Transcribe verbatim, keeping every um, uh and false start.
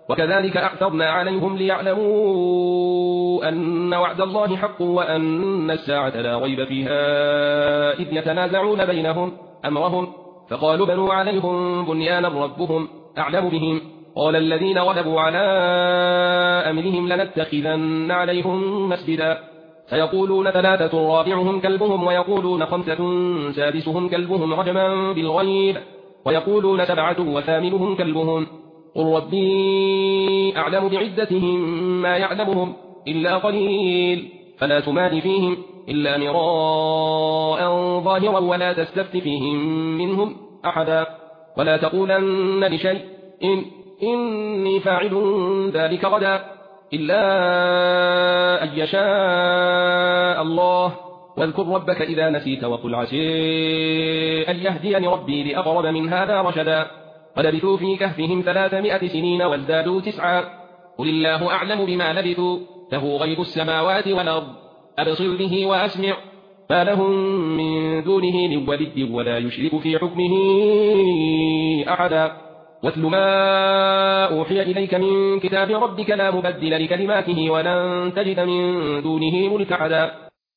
وكذلك أعثرنا عليهم ليعلموا أن وعد الله حق وأن الساعة لا ريب فيها إذ يتنازعون بينهم أمرهم فقالوا بنوا عليهم بنيانا ربهم أعلم بهم قال الذين غلبوا على أمرهم لنتخذن عليهم مسجدا سيقولون ثلاثة رابعهم كلبهم ويقولون خمسة سادسهم كلبهم رجما بالغيب ويقولون سبعة وثامنهم كلبهم قل ربي أعلم بعدتهم ما يعلمهم إلا قليل فلا تمار فيهم إلا مراء ظاهرا ولا تستفت فيهم منهم أحدا ولا تقولن لشيء إن إني فاعل ذلك غدا إلا أن يشاء الله واذكر ربك إذا نسيت وقل عسى أن يهديني ربي لأقرب من هذا رشدا ولبثوا في كهفهم ثلاثمائة سنين وازدادوا تسعا قل الله أعلم بما لبثوا له غيب السماوات والأرض أبصر به وأسمع ما لهم من دونه من ولي ولا يشرك في حكمه أحدا واتل ما أوحي إليك من كتاب ربك لا مبدل لكلماته ولن تجد من دونه ملتحدا